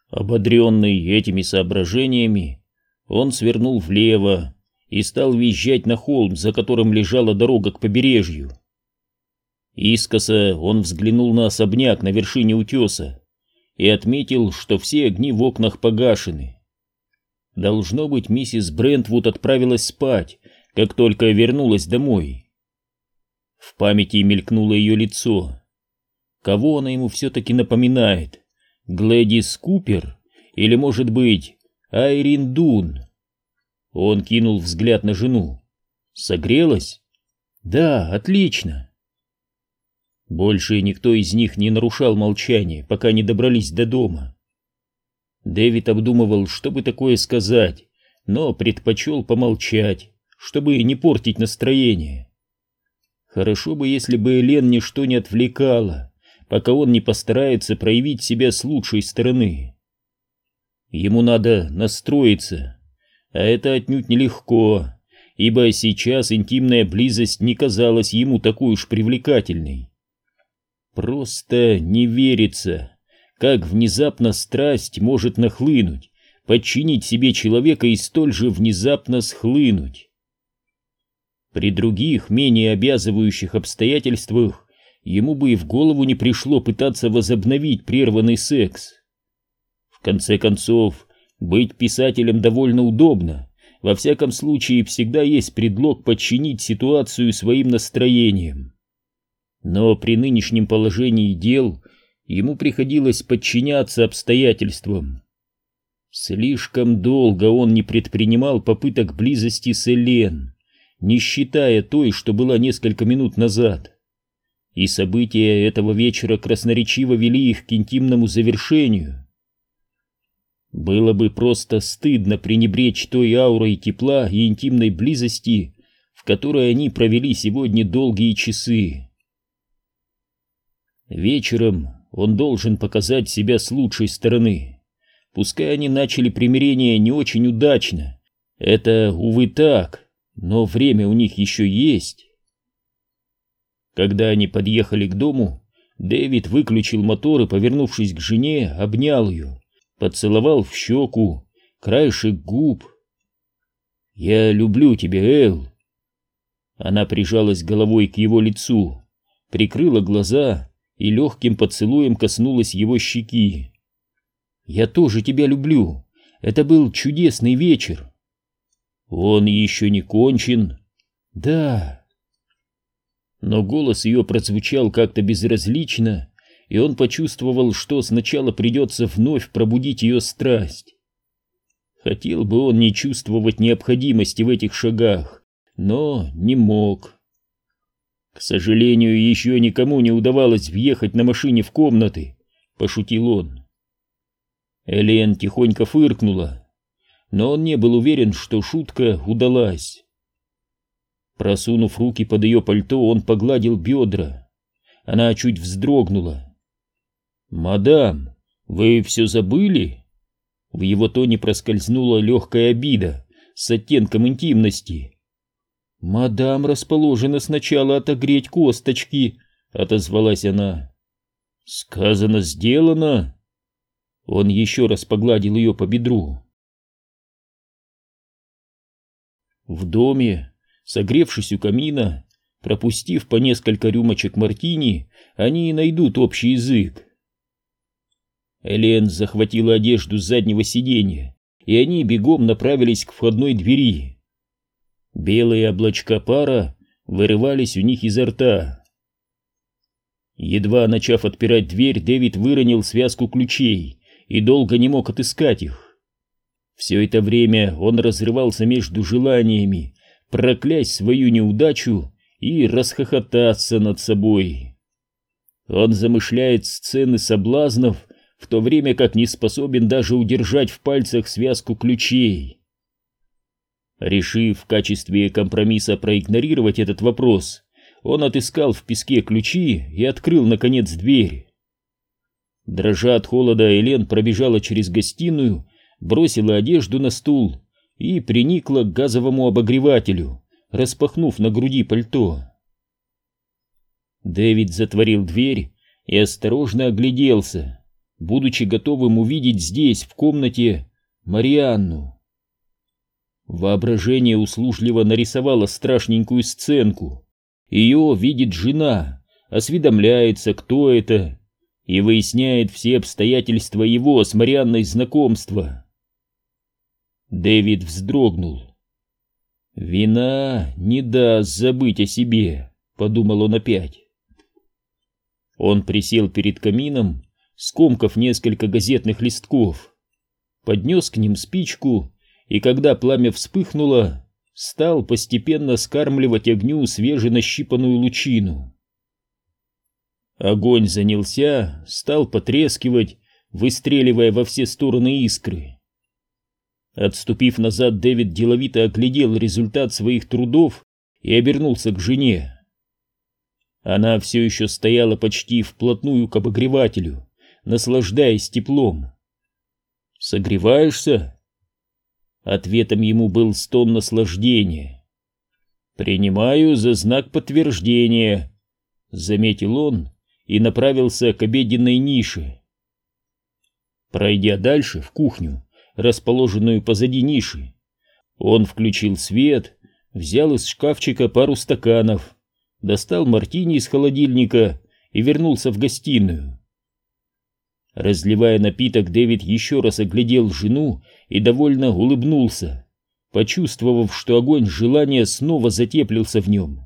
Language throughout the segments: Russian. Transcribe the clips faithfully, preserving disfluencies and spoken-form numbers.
Ободренный этими соображениями, он свернул влево и стал въезжать на холм, за которым лежала дорога к побережью. Искоса он взглянул на особняк на вершине утеса и отметил, что все огни в окнах погашены. Должно быть, миссис Брентвуд отправилась спать, как только вернулась домой. В памяти мелькнуло ее лицо. Кого она ему все-таки напоминает? Глэдис Купер или, может быть, Айрин Дун? Он кинул взгляд на жену. Согрелась? Да, отлично. Больше никто из них не нарушал молчание, пока не добрались до дома. Дэвид обдумывал, что бы такое сказать, но предпочел помолчать, чтобы не портить настроение. Хорошо бы, если бы Элен ничто не отвлекало, пока он не постарается проявить себя с лучшей стороны. Ему надо настроиться, а это отнюдь нелегко, ибо сейчас интимная близость не казалась ему такой уж привлекательной. Просто не верится, как внезапно страсть может нахлынуть, подчинить себе человека и столь же внезапно схлынуть. При других, менее обязывающих обстоятельствах ему бы и в голову не пришло пытаться возобновить прерванный секс. В конце концов, быть писателем довольно удобно, во всяком случае всегда есть предлог подчинить ситуацию своим настроениям. Но при нынешнем положении дел ему приходилось подчиняться обстоятельствам. Слишком долго он не предпринимал попыток близости с Элен, не считая той, что была несколько минут назад. И события этого вечера красноречиво вели их к интимному завершению. Было бы просто стыдно пренебречь той аурой тепла и интимной близости, в которой они провели сегодня долгие часы. Вечером он должен показать себя с лучшей стороны. Пускай они начали примирение не очень удачно, это, увы, так, но время у них еще есть. Когда они подъехали к дому, Дэвид выключил мотор и, повернувшись к жене, обнял ее, поцеловал в щеку, краешек губ. «Я люблю тебя, Эл». Она прижалась головой к его лицу, прикрыла глаза и легким поцелуем коснулась его щеки. «Я тоже тебя люблю. Это был чудесный вечер». «Он еще не кончен?» «Да». Но голос ее прозвучал как-то безразлично, и он почувствовал, что сначала придется вновь пробудить ее страсть. Хотел бы он не чувствовать необходимости в этих шагах, но не мог. «К сожалению, еще никому не удавалось въехать на машине в комнаты», — пошутил он. Элен тихонько фыркнула, но он не был уверен, что шутка удалась. Просунув руки под ее пальто, он погладил бедра. Она чуть вздрогнула. «Мадам, вы все забыли?» В его тоне проскользнула легкая обида с оттенком интимности. «Мадам расположена сначала отогреть косточки», — отозвалась она. «Сказано, сделано». Он еще раз погладил ее по бедру. В доме, согревшись у камина, пропустив по несколько рюмочек мартини, они найдут общий язык. Элен захватила одежду с заднего сиденья, и они бегом направились к входной двери. Белые облачка пара вырывались у них изо рта. Едва начав отпирать дверь, Дэвид выронил связку ключей и долго не мог отыскать их. Все это время он разрывался между желаниями проклясть свою неудачу и расхохотаться над собой. Он замышляет сцены соблазнов, в то время как не способен даже удержать в пальцах связку ключей. Решив в качестве компромисса проигнорировать этот вопрос, он отыскал в песке ключи и открыл, наконец, дверь. Дрожа от холода, Элен пробежала через гостиную, бросила одежду на стул и приникла к газовому обогревателю, распахнув на груди пальто. Дэвид затворил дверь и осторожно огляделся, будучи готовым увидеть здесь, в комнате, Марианну. Воображение услужливо нарисовало страшненькую сценку. Ее видит жена, осведомляется, кто это, и выясняет все обстоятельства его с Марианной знакомства. Дэвид вздрогнул. «Вина не даст забыть о себе», — подумал он опять. Он присел перед камином, скомкав несколько газетных листков, поднес к ним спичку, и когда пламя вспыхнуло, стал постепенно скармливать огню свеженащипанную лучину. Огонь занялся, стал потрескивать, выстреливая во все стороны искры. Отступив назад, Дэвид деловито оглядел результат своих трудов и обернулся к жене. Она все еще стояла почти вплотную к обогревателю, наслаждаясь теплом. «Согреваешься?» Ответом ему был стон наслаждения. «Принимаю за знак подтверждения», — заметил он и направился к обеденной нише. Пройдя дальше, в кухню, расположенную позади ниши, он включил свет, взял из шкафчика пару стаканов, достал мартини из холодильника и вернулся в гостиную. Разливая напиток, Дэвид еще раз оглядел жену и довольно улыбнулся, почувствовав, что огонь желания снова затеплился в нем.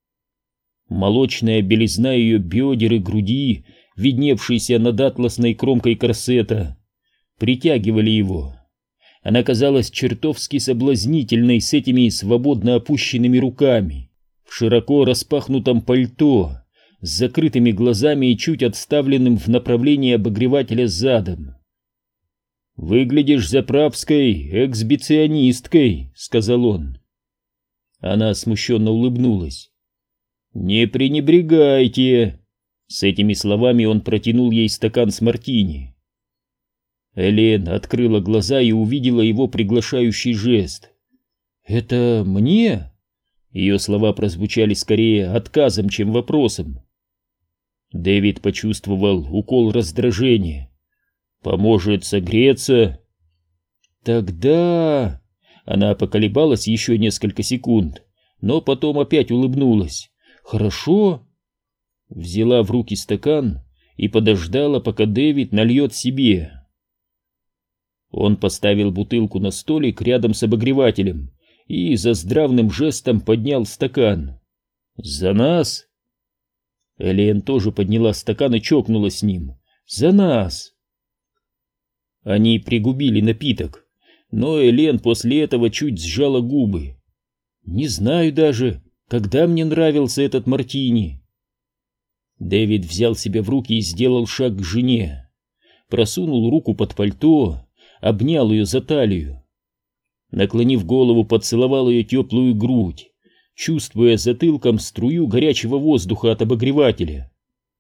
Молочная белизна ее бедер и груди, видневшиеся над атласной кромкой корсета, притягивали его. Она казалась чертовски соблазнительной с этими свободно опущенными руками, в широко распахнутом пальто, с закрытыми глазами и чуть отставленным в направлении обогревателя задом. «Выглядишь заправской эксбиционисткой», — сказал он. Она смущенно улыбнулась. «Не пренебрегайте!» С этими словами он протянул ей стакан с мартини. Элен открыла глаза и увидела его приглашающий жест. «Это мне?» Ее слова прозвучали скорее отказом, чем вопросом. Дэвид почувствовал укол раздражения. «Поможет согреться?» «Тогда...» Она поколебалась еще несколько секунд, но потом опять улыбнулась. «Хорошо». Взяла в руки стакан и подождала, пока Дэвид нальет себе. Он поставил бутылку на столик рядом с обогревателем и за здравным жестом поднял стакан. «За нас!» Элен тоже подняла стакан и чокнулась с ним. «За нас!» Они пригубили напиток, но Элен после этого чуть сжала губы. «Не знаю даже, когда мне нравился этот мартини». Дэвид взял себя в руки и сделал шаг к жене. Просунул руку под пальто, обнял ее за талию. Наклонив голову, поцеловал ее теплую грудь, чувствуя затылком струю горячего воздуха от обогревателя.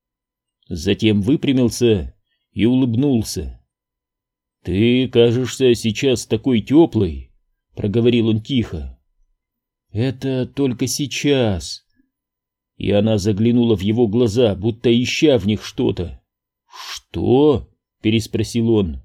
Затем выпрямился и улыбнулся. «Ты кажешься сейчас такой теплой», — проговорил он тихо. «Это только сейчас». И она заглянула в его глаза, будто ища в них что-то. «Что?» — переспросил он.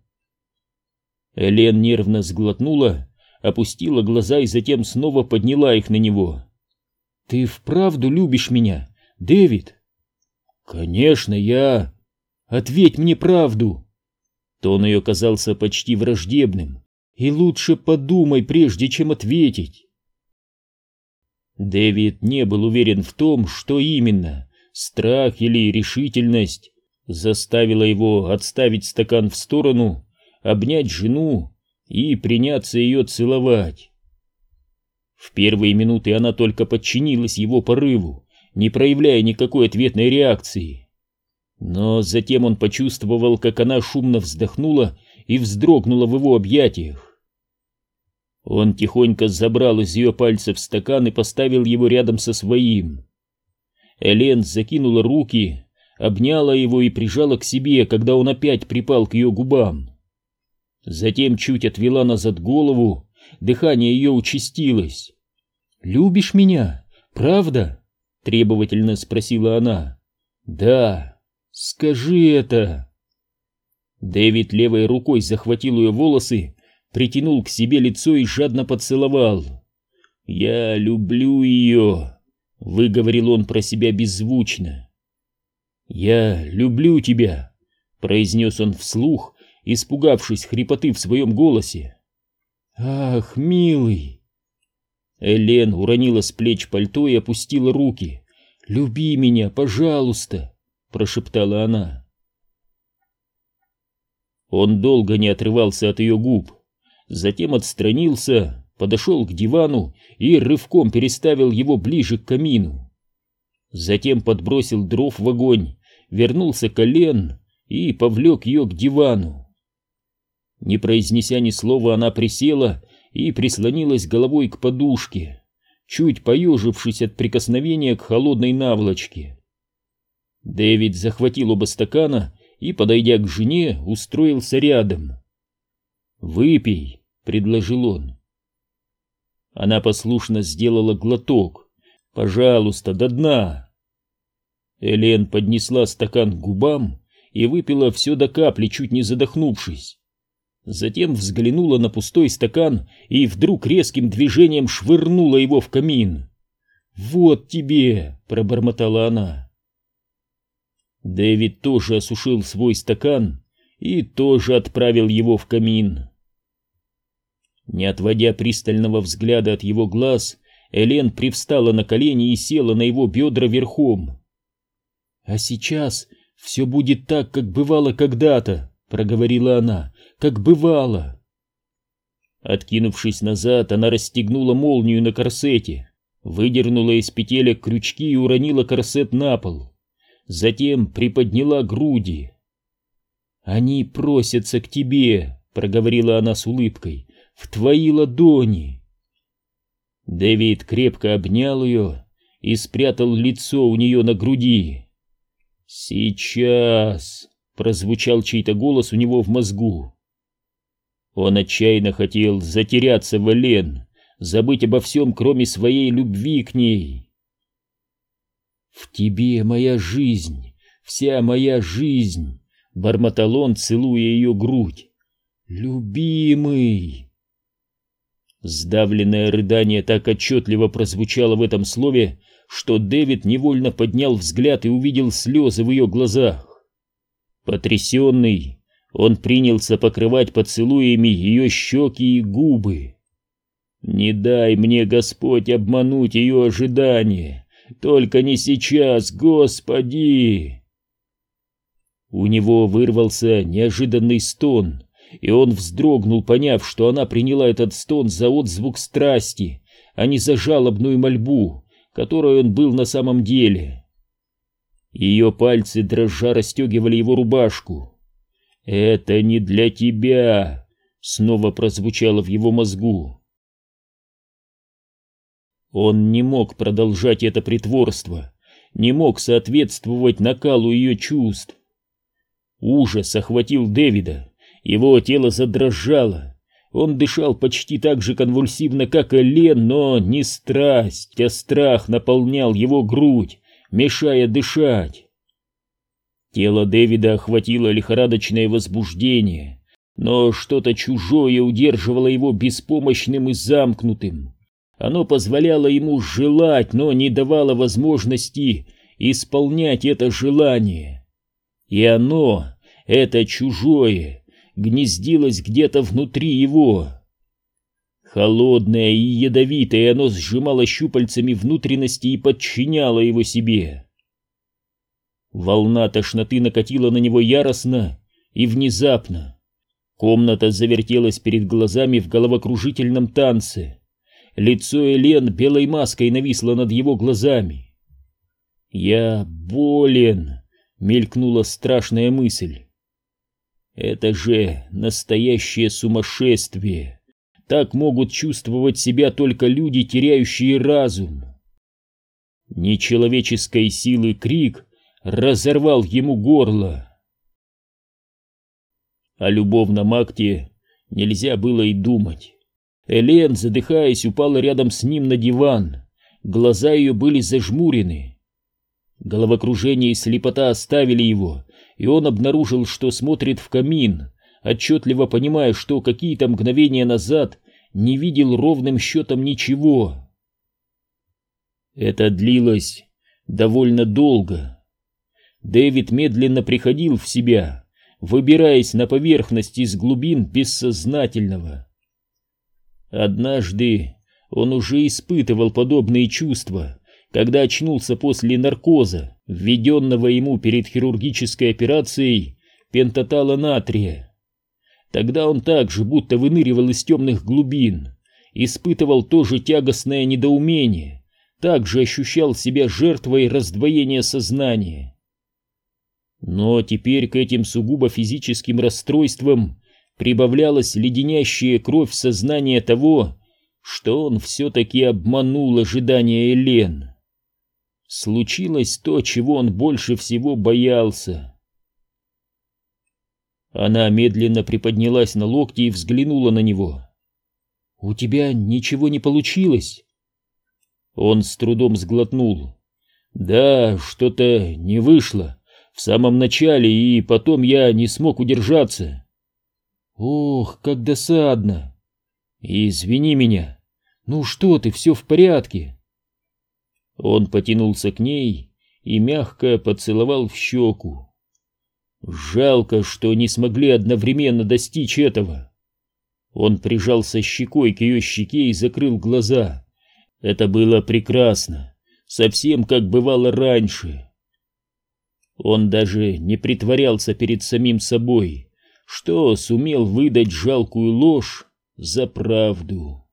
Элен нервно сглотнула, опустила глаза и затем снова подняла их на него. «Ты вправду любишь меня, Дэвид?» «Конечно, я...» «Ответь мне правду!» Тон ее казался почти враждебным. «И лучше подумай, прежде чем ответить!» Дэвид не был уверен в том, что именно, страх или решительность, заставила его отставить стакан в сторону, обнять жену и приняться ее целовать. В первые минуты она только подчинилась его порыву, не проявляя никакой ответной реакции. Но затем он почувствовал, как она шумно вздохнула и вздрогнула в его объятиях. Он тихонько забрал из ее пальцев стакан и поставил его рядом со своим. Элен закинула руки, обняла его и прижала к себе, когда он опять припал к ее губам. Затем чуть отвела назад голову, дыхание ее участилось. «Любишь меня, правда?» — требовательно спросила она. «Да, скажи это!» Дэвид левой рукой захватил ее волосы, притянул к себе лицо и жадно поцеловал. «Я люблю ее», — выговорил он про себя беззвучно. «Я люблю тебя», — произнес он вслух, испугавшись хрипоты в своем голосе. «Ах, милый!» Элен уронила с плеч пальто и опустила руки. «Люби меня, пожалуйста», — прошептала она. Он долго не отрывался от ее губ, затем отстранился, подошел к дивану и рывком переставил его ближе к камину. Затем подбросил дров в огонь, вернулся к Элен и повлек ее к дивану. Не произнеся ни слова, она присела и прислонилась головой к подушке, чуть поежившись от прикосновения к холодной наволочке. Дэвид захватил оба стакана и, подойдя к жене, устроился рядом. «Выпей», — предложил он. Она послушно сделала глоток. «Пожалуйста, до дна». Элен поднесла стакан к губам и выпила все до капли, чуть не задохнувшись. Затем взглянула на пустой стакан и вдруг резким движением швырнула его в камин. «Вот тебе!» — пробормотала она. Дэвид тоже осушил свой стакан и тоже отправил его в камин. Не отводя пристального взгляда от его глаз, Элен привстала на колени и села на его бедра верхом. «А сейчас все будет так, как бывало когда-то», — проговорила она, — «как бывало». Откинувшись назад, она расстегнула молнию на корсете, выдернула из петелек крючки и уронила корсет на пол. Затем приподняла груди. «Они просятся к тебе», — проговорила она с улыбкой, — «в твои ладони». Дэвид крепко обнял ее и спрятал лицо у нее на груди. «Сейчас», — прозвучал чей-то голос у него в мозгу. Он отчаянно хотел затеряться в Элен, забыть обо всем, кроме своей любви к ней. «В тебе моя жизнь, вся моя жизнь», — бормотал он, целуя ее грудь. «Любимый». Сдавленное рыдание так отчетливо прозвучало в этом слове, что Дэвид невольно поднял взгляд и увидел слезы в ее глазах. Потрясенный, он принялся покрывать поцелуями ее щеки и губы. «Не дай мне, Господь, обмануть ее ожидания, только не сейчас, Господи!» У него вырвался неожиданный стон, и он вздрогнул, поняв, что она приняла этот стон за отзвук страсти, а не за жалобную мольбу, которой он был на самом деле. Ее пальцы дрожа расстегивали его рубашку. «Это не для тебя!» — снова прозвучало в его мозгу. Он не мог продолжать это притворство, не мог соответствовать накалу ее чувств. Ужас охватил Дэвида, его тело задрожало, он дышал почти так же конвульсивно, как Элен, но не страсть, а страх наполнял его грудь, мешая дышать. Тело Дэвида охватило лихорадочное возбуждение, но что-то чужое удерживало его беспомощным и замкнутым. Оно позволяло ему желать, но не давало возможности исполнять это желание. И оно, это чужое, гнездилось где-то внутри его. Холодное и ядовитое, оно сжимало щупальцами внутренности и подчиняло его себе. Волна тошноты накатила на него яростно и внезапно. Комната завертелась перед глазами в головокружительном танце. Лицо Элен белой маской нависло над его глазами. «Я болен», — мелькнула страшная мысль. «Это же настоящее сумасшествие. Так могут чувствовать себя только люди, теряющие разум». Нечеловеческой силы крик разорвал ему горло. О любовном акте нельзя было и думать. Элен, задыхаясь, упала рядом с ним на диван. Глаза ее были зажмурены. Головокружение и слепота оставили его, и он обнаружил, что смотрит в камин, отчетливо понимая, что какие-то мгновения назад не видел ровным счетом ничего. Это длилось довольно долго. Дэвид медленно приходил в себя, выбираясь на поверхность из глубин бессознательного. Однажды он уже испытывал подобные чувства, когда очнулся после наркоза, введенного ему перед хирургической операцией пентатала натрия. Тогда он также будто выныривал из темных глубин, испытывал то же тягостное недоумение, также ощущал себя жертвой раздвоения сознания. Но теперь к этим сугубо физическим расстройствам прибавлялась леденящая кровь сознания того, что он все-таки обманул ожидания Элен. Случилось то, чего он больше всего боялся. Она медленно приподнялась на локти и взглянула на него. «У тебя ничего не получилось?» Он с трудом сглотнул. «Да, что-то не вышло в самом начале, и потом я не смог удержаться». «Ох, как досадно! Извини меня. Ну что ты, все в порядке?» Он потянулся к ней и мягко поцеловал в щеку. Жалко, что не смогли одновременно достичь этого. Он прижался щекой к ее щеке и закрыл глаза. Это было прекрасно, совсем как бывало раньше. Он даже не притворялся перед самим собой, что сумел выдать жалкую ложь за правду.